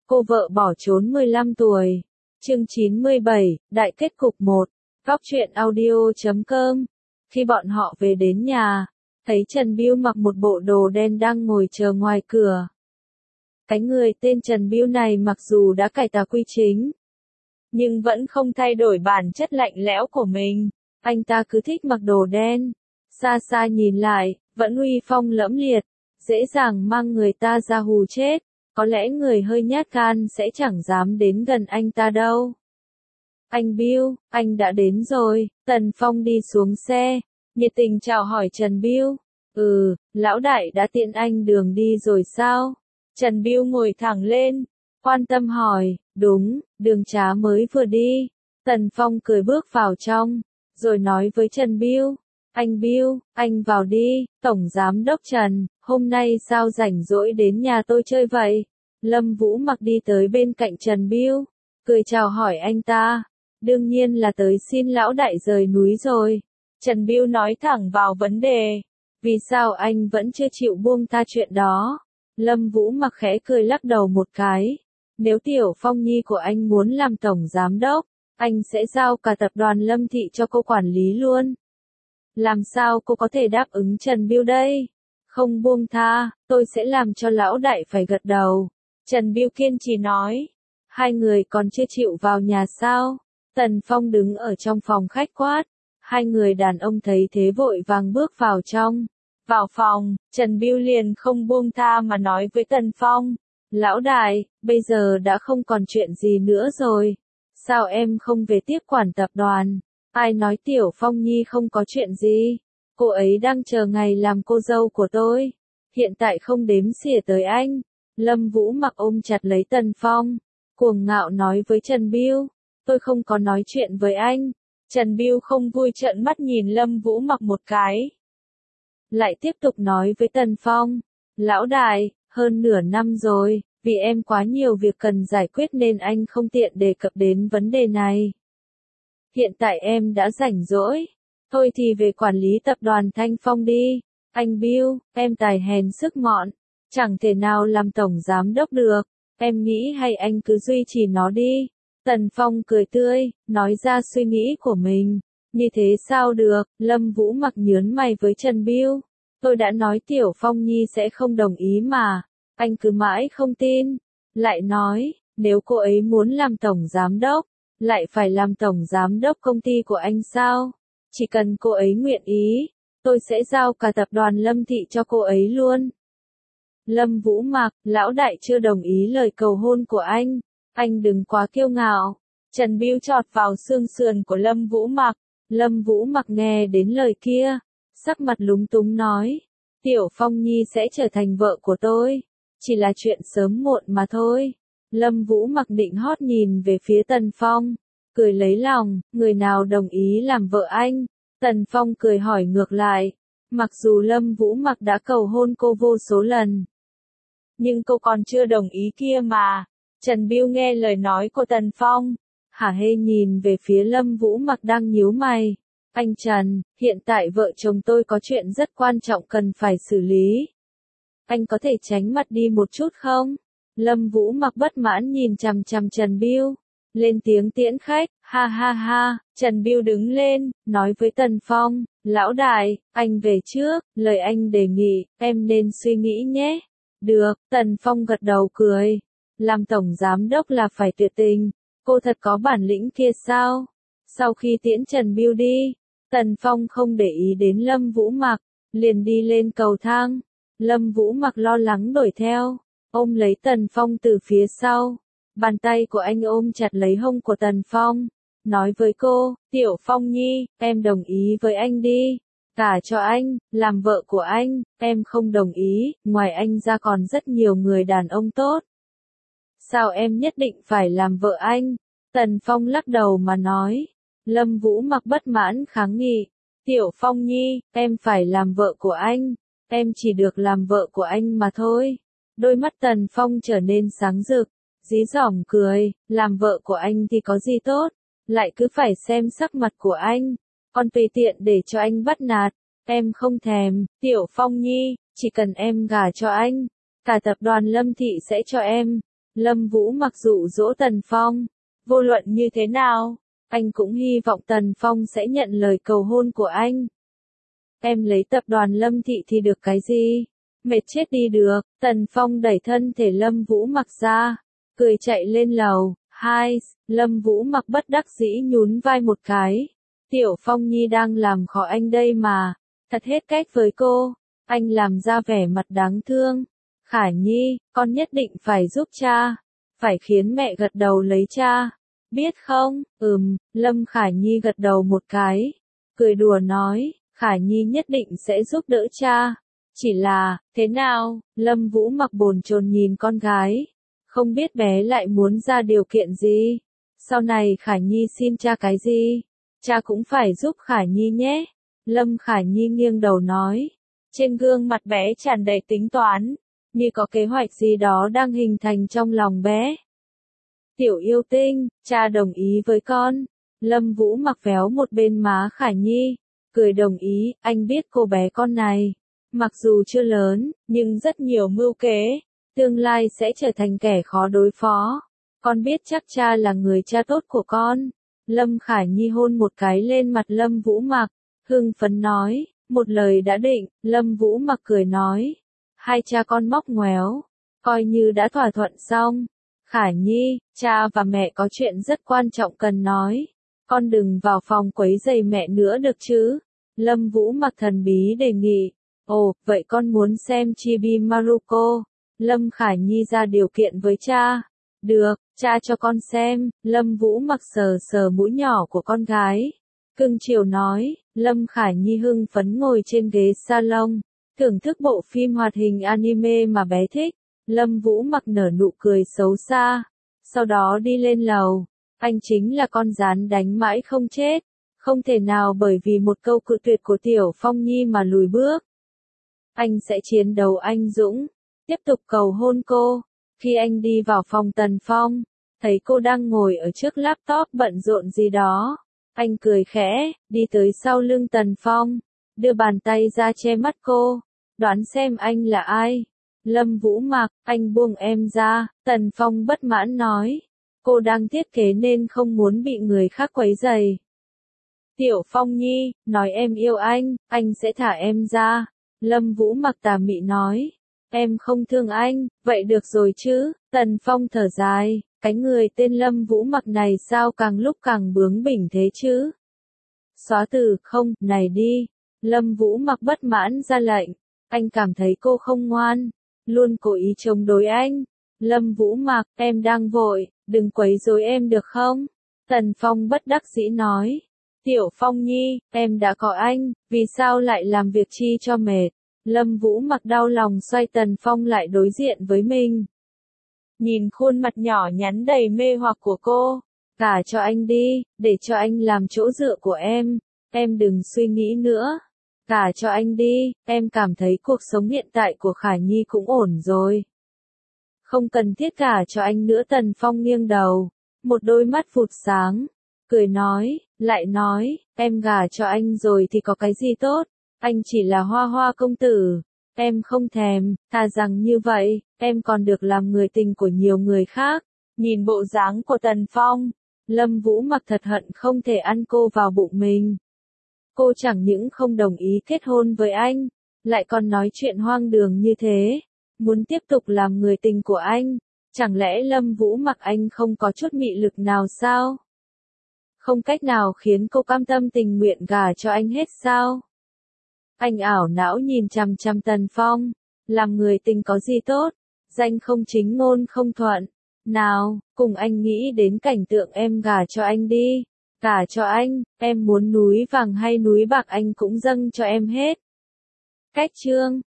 Cô vợ bỏ trốn 15 tuổi. Chương 97, Đại kết cục 1. Góc truyện audio.com. Khi bọn họ về đến nhà, thấy Trần Bưu mặc một bộ đồ đen đang ngồi chờ ngoài cửa. Cái người tên Trần Bưu này mặc dù đã cải tà quy chính, nhưng vẫn không thay đổi bản chất lạnh lẽo của mình. Anh ta cứ thích mặc đồ đen. Xa xa nhìn lại, vẫn uy phong lẫm liệt, dễ dàng mang người ta ra hù chết. Có lẽ người hơi nhát gan sẽ chẳng dám đến gần anh ta đâu. Anh Bưu, anh đã đến rồi. Tần Phong đi xuống xe, nhiệt tình chào hỏi Trần Bưu. Lão đại đã tiện anh đường đi rồi sao? Trần Bưu ngồi thẳng lên, quan tâm hỏi. Đúng, đường trá mới vừa đi. Tần Phong cười bước vào trong, rồi nói với Trần Bưu. Anh Bưu, anh vào đi. Tổng giám đốc Trần, hôm nay sao rảnh rỗi đến nhà tôi chơi vậy? Lâm Vũ Mặc đi tới bên cạnh Trần Bưu, cười chào hỏi anh ta. Đương nhiên là tới xin lão đại rời núi rồi. Trần Bưu nói thẳng vào vấn đề. Vì sao anh vẫn chưa chịu buông tha chuyện đó? Lâm Vũ Mặc khẽ cười lắc đầu một cái. Nếu Tiểu Phong Nhi của anh muốn làm tổng giám đốc, anh sẽ giao cả tập đoàn Lâm Thị cho cô quản lý luôn. Làm sao cô có thể đáp ứng Trần Bưu đây? Không buông tha, tôi sẽ làm cho lão đại phải gật đầu. Trần Bưu kiên trì nói. Hai người còn chưa chịu vào nhà sao? Tần Phong đứng ở trong phòng khách quát. Hai người đàn ông thấy thế vội vàng bước vào trong. Vào phòng, Trần Bưu liền không buông tha mà nói với Tần Phong. Lão đại, bây giờ đã không còn chuyện gì nữa rồi. Sao em không về tiếp quản tập đoàn? Ai nói Tiểu Phong Nhi không có chuyện gì? Cô ấy đang chờ ngày làm cô dâu của tôi. Hiện tại không đếm xỉa tới anh. Lâm Vũ Mặc ôm chặt lấy Tần Phong, cuồng ngạo nói với Trần Bưu. Tôi không có nói chuyện với anh. Trần Bưu không vui trợn mắt nhìn Lâm Vũ Mặc một cái. Lại tiếp tục nói với Tần Phong. Lão đại, hơn nửa năm rồi, vì em quá nhiều việc cần giải quyết nên anh không tiện đề cập đến vấn đề này. Hiện tại em đã rảnh rỗi. Thôi thì về quản lý tập đoàn Thanh Phong đi. Anh Bưu, em tài hèn sức mọn, chẳng thể nào làm tổng giám đốc được. Em nghĩ hay anh cứ duy trì nó đi. Tần Phong cười tươi, nói ra suy nghĩ của mình. Như thế sao được? Lâm Vũ Mặc nhướng mày với Trần Bưu. Tôi đã nói Tiểu Phong Nhi sẽ không đồng ý mà. Anh cứ mãi không tin. Lại nói, nếu cô ấy muốn làm tổng giám đốc, lại phải làm tổng giám đốc công ty của anh sao? Chỉ cần cô ấy nguyện ý, tôi sẽ giao cả tập đoàn Lâm Thị cho cô ấy luôn. Lâm Vũ Mặc, lão đại chưa đồng ý lời cầu hôn của anh đừng quá kiêu ngạo. Trần Bưu chọt vào xương sườn của Lâm Vũ Mặc. Lâm Vũ Mặc nghe đến lời kia, sắc mặt lúng túng nói. Tiểu Phong Nhi sẽ trở thành vợ của tôi. Chỉ là chuyện sớm muộn mà thôi. Lâm Vũ Mặc định hót nhìn về phía Tần Phong, cười lấy lòng, người nào đồng ý làm vợ anh? Tần Phong cười hỏi ngược lại. Mặc dù Lâm Vũ Mặc đã cầu hôn cô vô số lần, nhưng cô còn chưa đồng ý kia mà. Trần Bưu nghe lời nói của Tần Phong, hả hê nhìn về phía Lâm Vũ Mặc đang nhíu mày. Anh Trần, hiện tại vợ chồng tôi có chuyện rất quan trọng cần phải xử lý. Anh có thể tránh mặt đi một chút không? Lâm Vũ Mặc bất mãn nhìn chằm chằm Trần Bưu, lên tiếng tiễn khách. Ha ha ha. Trần Bưu đứng lên, nói với Tần Phong. Lão đại, anh về trước, lời anh đề nghị, em nên suy nghĩ nhé. Được. Tần Phong gật đầu cười. Làm tổng giám đốc là phải tuyệt tình. Cô thật có bản lĩnh kia sao? Sau khi tiễn Trần Bưu đi, Tần Phong không để ý đến Lâm Vũ Mặc, liền đi lên cầu thang. Lâm Vũ Mặc lo lắng đuổi theo, ôm lấy Tần Phong từ phía sau. Bàn tay của anh ôm chặt lấy hông của Tần Phong, nói với cô. Tiểu Phong Nhi, em đồng ý với anh đi. Gả cho anh, làm vợ của anh. Em không đồng ý, ngoài anh ra còn rất nhiều người đàn ông tốt. Sao em nhất định phải làm vợ anh? Tần Phong lắc đầu mà nói. Lâm Vũ Mặc bất mãn kháng nghị. Tiểu Phong Nhi, em phải làm vợ của anh. Em chỉ được làm vợ của anh mà thôi. Đôi mắt Tần Phong trở nên sáng rực, dí dỏm cười. Làm vợ của anh thì có gì tốt? Lại cứ phải xem sắc mặt của anh. Còn tùy tiện để cho anh bắt nạt. Em không thèm. Tiểu Phong Nhi, chỉ cần em gả cho anh, cả tập đoàn Lâm Thị sẽ cho em. Lâm Vũ Mặc dụ dỗ Tần Phong. Vô luận như thế nào, anh cũng hy vọng Tần Phong sẽ nhận lời cầu hôn của anh. Em lấy tập đoàn Lâm Thị thì được cái gì? Mệt chết đi được. Tần Phong đẩy thân thể Lâm Vũ Mặc ra, cười chạy lên lầu. Lâm Vũ Mặc bất đắc dĩ nhún vai một cái. Tiểu Phong Nhi đang làm khó anh đây mà. Thật hết cách với cô. Anh làm ra vẻ mặt đáng thương. Khả Nhi, con nhất định phải giúp cha. Phải khiến mẹ gật đầu lấy cha. Biết không? Lâm Khả Nhi gật đầu một cái. Cười đùa nói, Khả Nhi nhất định sẽ giúp đỡ cha. Chỉ là, thế nào? Lâm Vũ Mặc bồn chồn nhìn con gái. Không biết bé lại muốn ra điều kiện gì? Sau này Khả Nhi xin cha cái gì? Cha cũng phải giúp Khả Nhi nhé. Lâm Khả Nhi nghiêng đầu nói. Trên gương mặt bé tràn đầy tính toán, như có kế hoạch gì đó đang hình thành trong lòng bé. Tiểu yêu tinh, cha đồng ý với con. Lâm Vũ Mặc véo một bên má Khả Nhi, cười đồng ý, anh biết cô bé con này. Mặc dù chưa lớn, nhưng rất nhiều mưu kế, tương lai sẽ trở thành kẻ khó đối phó. Con biết chắc cha là người cha tốt của con. Lâm Khả Nhi hôn một cái lên mặt Lâm Vũ Mặc, hưng phấn nói, một lời đã định. Lâm Vũ Mặc cười nói, hai cha con móc ngoéo, coi như đã thỏa thuận xong. Khả Nhi, cha và mẹ có chuyện rất quan trọng cần nói. Con đừng vào phòng quấy rầy mẹ nữa được chứ? Lâm Vũ Mặc thần bí đề nghị. Ồ, vậy con muốn xem Chibi Maruko. Lâm Khả Nhi ra điều kiện với cha. Được, cha cho con xem. Lâm Vũ Mặc sờ sờ mũi nhỏ của con gái. Cưng chiều nói. Lâm Khả Nhi hưng phấn ngồi trên ghế salon, thưởng thức bộ phim hoạt hình anime mà bé thích. Lâm Vũ Mặc nở nụ cười xấu xa, sau đó đi lên lầu. Anh chính là con rắn đánh mãi không chết, không thể nào bởi vì một câu cự tuyệt của Tiểu Phong Nhi mà lùi bước. Anh sẽ chiến đấu anh dũng, tiếp tục cầu hôn cô. Khi anh đi vào phòng Tần Phong, thấy cô đang ngồi ở trước laptop bận rộn gì đó. Anh cười khẽ, đi tới sau lưng Tần Phong, đưa bàn tay ra che mắt cô. Đoán xem anh là ai? Lâm Vũ Mặc. Anh buông em ra. Tần Phong bất mãn nói. Cô đang thiết kế nên không muốn bị người khác quấy rầy. Tiểu Phong Nhi, nói em yêu anh sẽ thả em ra. Lâm Vũ Mặc tà mị nói. Em không thương anh, vậy được rồi chứ? Tần Phong thở dài. Cái người tên Lâm Vũ Mặc này sao càng lúc càng bướng bỉnh thế chứ? Xóa từ, không, này đi. Lâm Vũ Mặc bất mãn ra lệnh. Anh cảm thấy cô không ngoan, luôn cố ý chống đối anh. Lâm Vũ Mặc, em đang vội, đừng quấy rối em được không? Tần Phong bất đắc dĩ nói. Tiểu Phong Nhi, em đã có anh, vì sao lại làm việc chi cho mệt? Lâm Vũ Mặc đau lòng xoay Tần Phong lại đối diện với mình. Nhìn khuôn mặt nhỏ nhắn đầy mê hoặc của cô. Gả cho anh đi, để cho anh làm chỗ dựa của em đừng suy nghĩ nữa. Gả cho anh đi, em cảm thấy cuộc sống hiện tại của Khả Nhi cũng ổn rồi. Không cần thiết gả cho anh nữa. Tần Phong nghiêng đầu, một đôi mắt vụt sáng, cười nói, lại nói, em gả cho anh rồi thì có cái gì tốt, anh chỉ là hoa hoa công tử. Em không thèm, thà rằng như vậy, em còn được làm người tình của nhiều người khác. Nhìn bộ dáng của Tần Phong, Lâm Vũ Mặc thật hận không thể ăn cô vào bụng mình. Cô chẳng những không đồng ý kết hôn với anh, lại còn nói chuyện hoang đường như thế, muốn tiếp tục làm người tình của anh. Chẳng lẽ Lâm Vũ Mặc anh không có chút mị lực nào sao? Không cách nào khiến cô cam tâm tình nguyện gả cho anh hết sao? Anh ảo não nhìn chằm chằm Tần Phong, làm người tình có gì tốt, danh không chính ngôn không thuận. Nào, cùng anh nghĩ đến cảnh tượng em gả cho anh đi. Gả cho anh, em muốn núi vàng hay núi bạc anh cũng dâng cho em hết. Cách chương